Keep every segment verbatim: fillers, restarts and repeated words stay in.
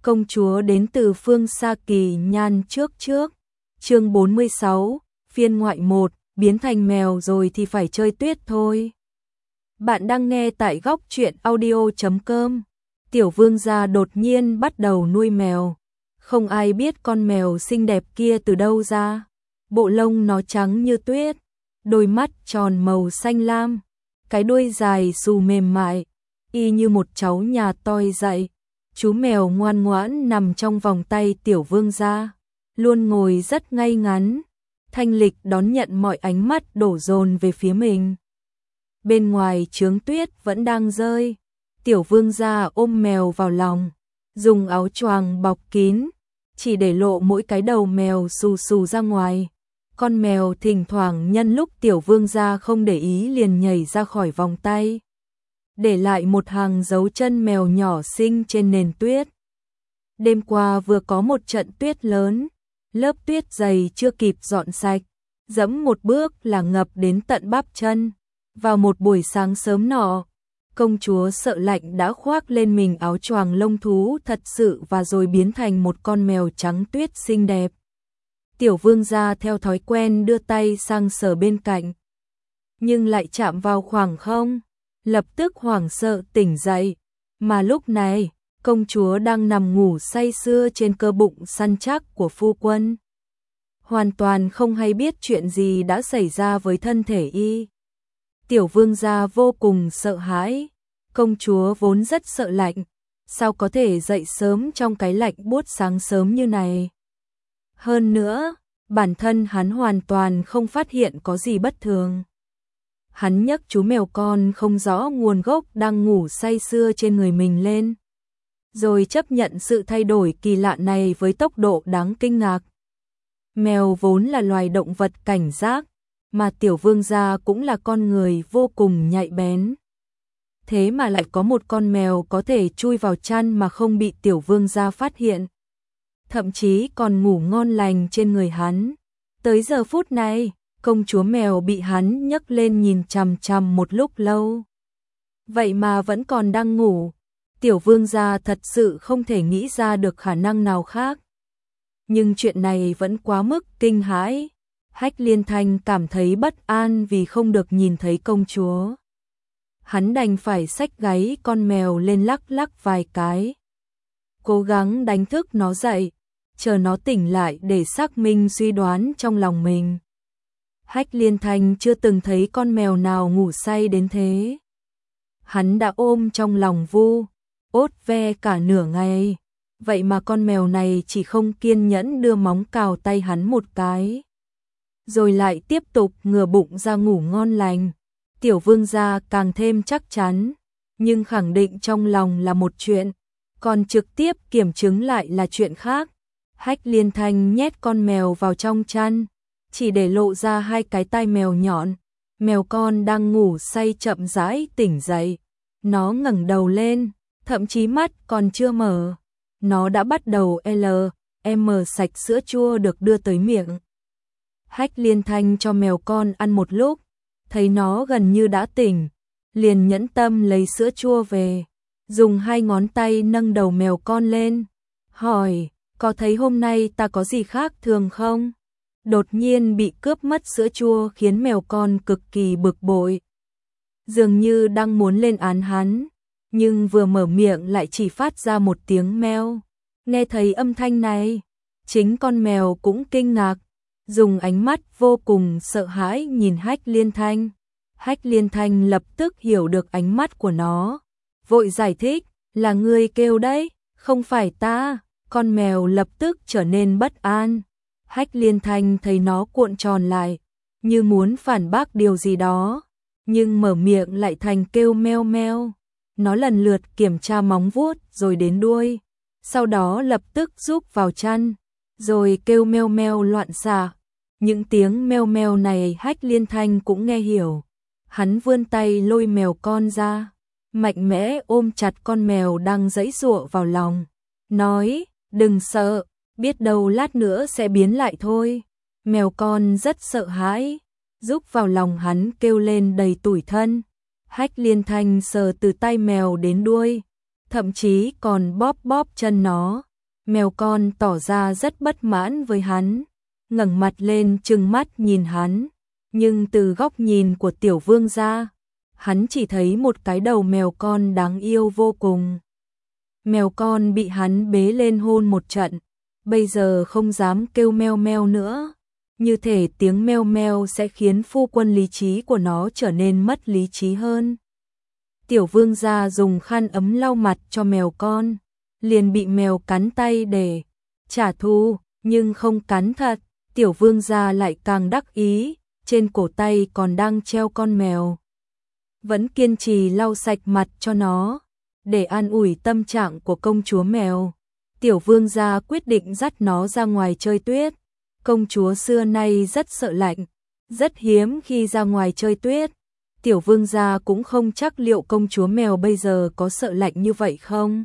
công chúa đến từ phương xa kỳ nhan trước trước. Chương bốn mươi sáu, phiên ngoại một, biến thành mèo rồi thì phải chơi tuyết thôi. Bạn đang nghe tại góc truyện audio chấm com. Tiểu vương gia đột nhiên bắt đầu nuôi mèo. Không ai biết con mèo xinh đẹp kia từ đâu ra. Bộ lông nó trắng như tuyết, đôi mắt tròn màu xanh lam, cái đuôi dài xù mềm mại, y như một cháu nhà toi dậy. Chú mèo ngoan ngoãn nằm trong vòng tay tiểu vương gia, luôn ngồi rất ngay ngắn, thanh lịch đón nhận mọi ánh mắt đổ dồn về phía mình. Bên ngoài trướng tuyết vẫn đang rơi, tiểu vương gia ôm mèo vào lòng, dùng áo choàng bọc kín, chỉ để lộ mỗi cái đầu mèo xù xù ra ngoài. Con mèo thỉnh thoảng nhân lúc tiểu vương gia không để ý liền nhảy ra khỏi vòng tay, để lại một hàng dấu chân mèo nhỏ xinh trên nền tuyết. Đêm qua vừa có một trận tuyết lớn, lớp tuyết dày chưa kịp dọn sạch, dẫm một bước là ngập đến tận bắp chân. Vào một buổi sáng sớm nọ, công chúa sợ lạnh đã khoác lên mình áo choàng lông thú thật sự và rồi biến thành một con mèo trắng tuyết xinh đẹp. Tiểu vương gia theo thói quen đưa tay sang sờ bên cạnh, nhưng lại chạm vào khoảng không, lập tức hoảng sợ tỉnh dậy. Mà lúc này, công chúa đang nằm ngủ say sưa trên cơ bụng săn chắc của phu quân, hoàn toàn không hay biết chuyện gì đã xảy ra với thân thể y. Tiểu vương gia vô cùng sợ hãi, công chúa vốn rất sợ lạnh, sao có thể dậy sớm trong cái lạnh buốt sáng sớm như này. Hơn nữa, bản thân hắn hoàn toàn không phát hiện có gì bất thường. Hắn nhấc chú mèo con không rõ nguồn gốc đang ngủ say sưa trên người mình lên, rồi chấp nhận sự thay đổi kỳ lạ này với tốc độ đáng kinh ngạc. Mèo vốn là loài động vật cảnh giác, mà tiểu vương gia cũng là con người vô cùng nhạy bén. Thế mà lại có một con mèo có thể chui vào chăn mà không bị tiểu vương gia phát hiện, thậm chí còn ngủ ngon lành trên người hắn. Tới giờ phút này, công chúa mèo bị hắn nhấc lên nhìn chằm chằm một lúc lâu, vậy mà vẫn còn đang ngủ. Tiểu vương gia thật sự không thể nghĩ ra được khả năng nào khác. Nhưng chuyện này vẫn quá mức kinh hãi. Hách Liên Thanh cảm thấy bất an vì không được nhìn thấy công chúa. Hắn đành phải xách gáy con mèo lên lắc lắc vài cái, cố gắng đánh thức nó dậy, chờ nó tỉnh lại để xác minh suy đoán trong lòng mình. Hách Liên Thanh chưa từng thấy con mèo nào ngủ say đến thế. Hắn đã ôm trong lòng vu, ốt ve cả nửa ngày, vậy mà con mèo này chỉ không kiên nhẫn đưa móng cào tay hắn một cái, rồi lại tiếp tục ngửa bụng ra ngủ ngon lành. Tiểu vương gia càng thêm chắc chắn, nhưng khẳng định trong lòng là một chuyện, còn trực tiếp kiểm chứng lại là chuyện khác. Hách Liên Thanh nhét con mèo vào trong chăn, chỉ để lộ ra hai cái tai mèo nhọn. Mèo con đang ngủ say chậm rãi tỉnh dậy, nó ngẩng đầu lên, thậm chí mắt còn chưa mở, nó đã bắt đầu L M sạch sữa chua được đưa tới miệng. Hách Liên Thanh cho mèo con ăn một lúc, thấy nó gần như đã tỉnh, liền nhẫn tâm lấy sữa chua về, dùng hai ngón tay nâng đầu mèo con lên, hỏi, có thấy hôm nay ta có gì khác thường không? Đột nhiên bị cướp mất sữa chua khiến mèo con cực kỳ bực bội, dường như đang muốn lên án hắn, nhưng vừa mở miệng lại chỉ phát ra một tiếng meo. Nghe thấy âm thanh này, chính con mèo cũng kinh ngạc, dùng ánh mắt vô cùng sợ hãi nhìn Hách Liên Thanh. Hách Liên Thanh lập tức hiểu được ánh mắt của nó, vội giải thích, là ngươi kêu đấy, không phải ta. Con mèo lập tức trở nên bất an. Hách Liên Thanh thấy nó cuộn tròn lại, như muốn phản bác điều gì đó, nhưng mở miệng lại thành kêu meo meo. Nó lần lượt kiểm tra móng vuốt rồi đến đuôi, sau đó lập tức rúc vào chăn, rồi kêu meo meo loạn xạ. Những tiếng meo meo này Hách Liên Thanh cũng nghe hiểu. Hắn vươn tay lôi mèo con ra, mạnh mẽ ôm chặt con mèo đang giãy giụa vào lòng, nói, đừng sợ, biết đâu lát nữa sẽ biến lại thôi. Mèo con rất sợ hãi, rúc vào lòng hắn kêu lên đầy tủi thân. Hách Liên Thanh sờ từ tay mèo đến đuôi, thậm chí còn bóp bóp chân nó, Mèo con tỏ ra rất bất mãn với hắn, ngẩng mặt lên trừng mắt nhìn hắn, nhưng từ góc nhìn của tiểu vương gia, hắn chỉ thấy một cái đầu mèo con đáng yêu vô cùng. Mèo con bị hắn bế lên hôn một trận, bây giờ không dám kêu meo meo nữa, như thể tiếng meo meo sẽ khiến phu quân lý trí của nó trở nên mất lý trí hơn. Tiểu vương gia dùng khăn ấm lau mặt cho mèo con, liền bị mèo cắn tay để trả thù, nhưng không cắn thật, tiểu vương gia lại càng đắc ý, trên cổ tay còn đang treo con mèo. Vẫn kiên trì lau sạch mặt cho nó, để an ủi tâm trạng của công chúa mèo. Tiểu vương gia quyết định dắt nó ra ngoài chơi tuyết. Công chúa xưa nay rất sợ lạnh, rất hiếm khi ra ngoài chơi tuyết. Tiểu vương gia cũng không chắc liệu công chúa mèo bây giờ có sợ lạnh như vậy không.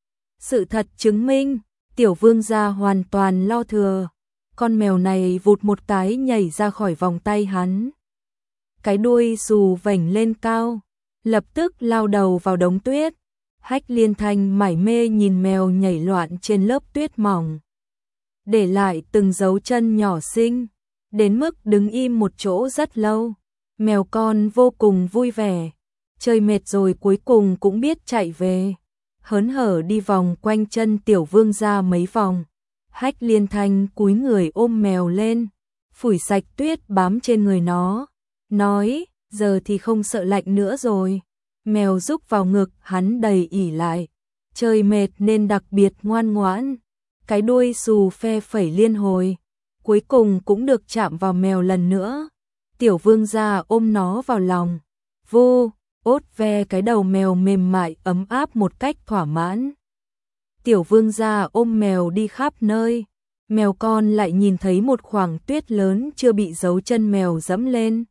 Sự thật chứng minh, tiểu vương gia hoàn toàn lo thừa. Con mèo này vụt một cái nhảy ra khỏi vòng tay hắn. Cái đuôi xù vểnh lên cao, lập tức lao đầu vào đống tuyết. Hách Liên Thanh mải mê nhìn mèo nhảy loạn trên lớp tuyết mỏng, để lại từng dấu chân nhỏ xinh, đến mức đứng im một chỗ rất lâu. Mèo con vô cùng vui vẻ, chơi mệt rồi cuối cùng cũng biết chạy về, hớn hở đi vòng quanh chân tiểu vương gia mấy vòng. Hách Liên Thanh cúi người ôm mèo lên, phủi sạch tuyết bám trên người nó, nói, giờ thì không sợ lạnh nữa rồi. Mèo rúc vào ngực hắn đầy ỉ lại, chơi mệt nên đặc biệt ngoan ngoãn, cái đuôi xù phe phẩy liên hồi, cuối cùng cũng được chạm vào mèo lần nữa. Tiểu vương gia ôm nó vào lòng, vu, ốt ve cái đầu mèo mềm mại ấm áp một cách thỏa mãn. Tiểu vương gia ôm mèo đi khắp nơi, mèo con lại nhìn thấy một khoảng tuyết lớn chưa bị dấu chân mèo dẫm lên.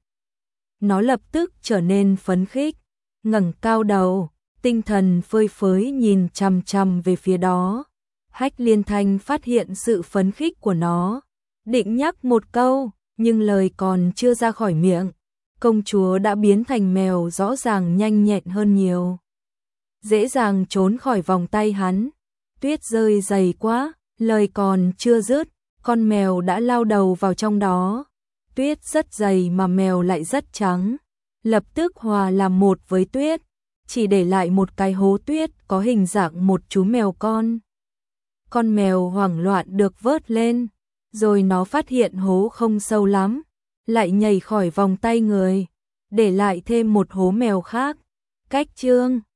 Nó lập tức trở nên phấn khích, ngẩng cao đầu, tinh thần phơi phới nhìn chằm chằm về phía đó. Hách Liên Thanh phát hiện sự phấn khích của nó, định nhắc một câu, nhưng lời còn chưa ra khỏi miệng, công chúa đã biến thành mèo rõ ràng nhanh nhẹn hơn nhiều. Dễ dàng trốn khỏi vòng tay hắn, tuyết rơi dày quá, lời còn chưa dứt, con mèo đã lao đầu vào trong đó. Tuyết rất dày mà mèo lại rất trắng, lập tức hòa làm một với tuyết, chỉ để lại một cái hố tuyết có hình dạng một chú mèo con. Con mèo hoảng loạn được vớt lên, rồi nó phát hiện hố không sâu lắm, lại nhảy khỏi vòng tay người, để lại thêm một hố mèo khác. Cách chương